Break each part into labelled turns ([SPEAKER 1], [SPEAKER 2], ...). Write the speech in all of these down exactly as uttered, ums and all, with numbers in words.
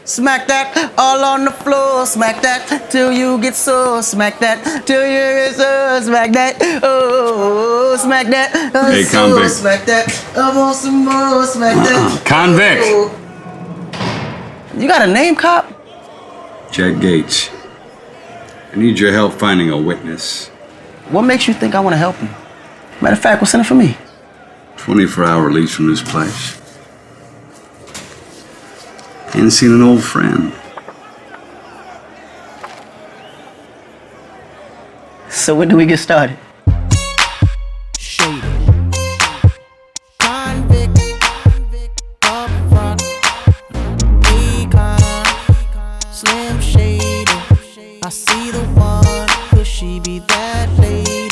[SPEAKER 1] Smack that all on the floor. Smack that till you get sore. Smack that till you get sore. Smack that. Oh, smack that. Oh,
[SPEAKER 2] Hey,
[SPEAKER 1] so,
[SPEAKER 2] convict.
[SPEAKER 1] Smack that. I want some more. Smack that.
[SPEAKER 2] Convict.
[SPEAKER 1] Oh. You got a name, cop?
[SPEAKER 2] Jack Gates. I need your help finding a witness.
[SPEAKER 1] What makes you think I want to help you? Matter of fact, what's in it for me?
[SPEAKER 2] twenty-four hour release from this place. Ain't seen an old friend.
[SPEAKER 1] So when do we get started?
[SPEAKER 3] Shady. Convict. Up front. Econ. Slim Shady. I see the one. Could she be that lady?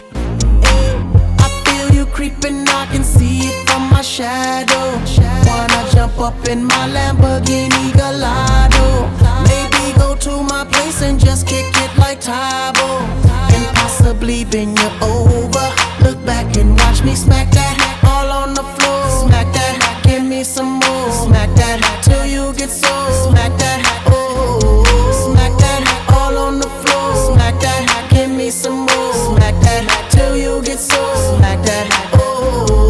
[SPEAKER 3] Hey, I feel you creeping. I can see it from my shadow. Wanna jump up in my Lamborghini Gallardo. Maybe go to my place and just kick it like Tybo. And possibly bend you over. Look back and watch me smack that all on the floor. Smack that, give me some more. Smack that till you get sore. Smack that, oh. Smack that all on the floor. Smack that, give me some more. Smack that till you get sore. Smack that, oh.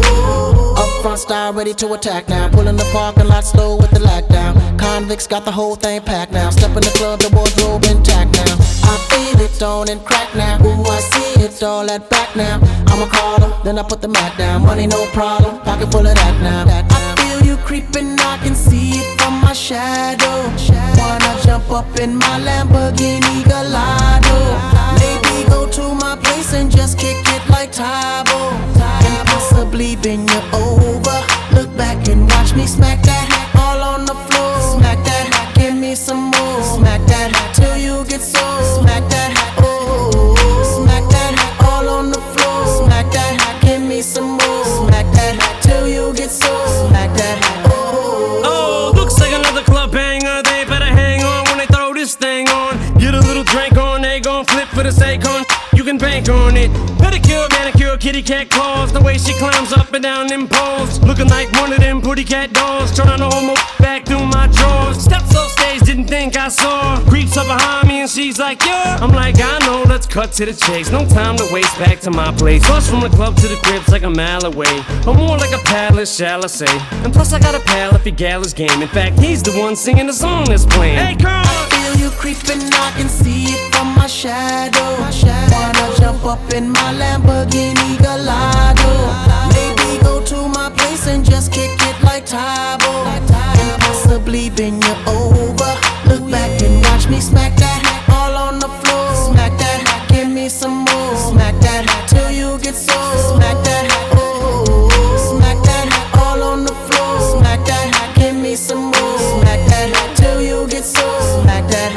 [SPEAKER 3] Up front style ready to attack now. Pulling the parking lot slow with the lockdown. Convicts got the whole thing packed now. Step in the club, the wardrobe intact now. I feel it on and crack now. Ooh, I see it all at back now. I'ma call her, then I put the mat down. Money no problem, pocket full of that now. I feel you creeping, I can see it from my shadow. Wanna jump up in my Lamborghini Gallardo. Maybe go to my place and just kick it like Tybo. And possibly bend you over. Look back and watch me smack that all on the floor. Smack that, give me some more. Smack that till you get sore. Smack that, oh. Smack that all on the floor. Smack that, give me some more. Smack that till you get sore. Smack that, oh.
[SPEAKER 4] Oh, looks like another club banger. They better hang on when they throw this thing on. Get a little drink on, they gon' flip for the Akon. You can bank on it. Pedicure, manicure, kitty cat claws. The way she climbs up and down them poles. Looking like one of them pretty cat dolls. Trying to hold my back through my drawers. Steps off stage, didn't think I saw. Creeps up behind me and she's like, yeah. I'm like, I know, let's cut to the chase. No time to waste, back to my place. Bus from the club to the crib's like a mile away. Or more like a palace, shall I say. And plus I got a pal if your gal is game. In fact, he's the one singing the song that's playing. Hey, girl!
[SPEAKER 3] Feel you creeping, I can see it from my shadow. Wanna jump up in my Lamborghini Gallardo. Maybe go to my place and just kick it like Tybo. And possibly bend you over. Look back and watch me smack that all on the floor. Smack that, give me some more. Smack that till you get sore. Smack that, oh. Smack that all on the floor. Smack that, give me some more. Smack that till you get sore. Smack that,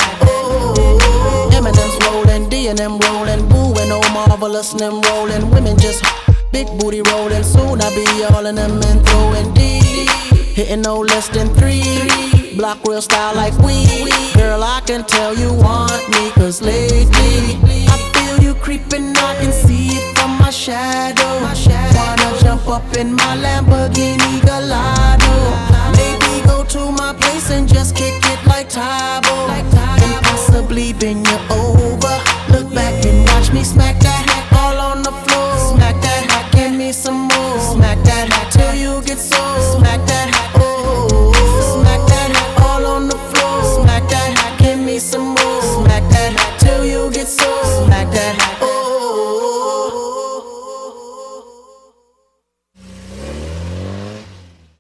[SPEAKER 3] oh. Eminem's rolling, D and M rolling, Boo and oh marvelous and them rolling. Women just big booty rolling. Soon I be all in them and throwing D. Hitting no less than three. Block real style like we. Girl, I can tell you want me, cause lately I feel you creeping, I can see it from my shadow. Wanna jump up in my Lamborghini Gallardo. Maybe go to my place and just kick it like Tybo. And possibly bend you over. Look back and watch me smack that all on the floor. Smack that, give me some more. Smack that till you get sore. Smack that, oh. Smack that all on the floor. Smack that, give me some more. Smack that till you get sore. Smack that.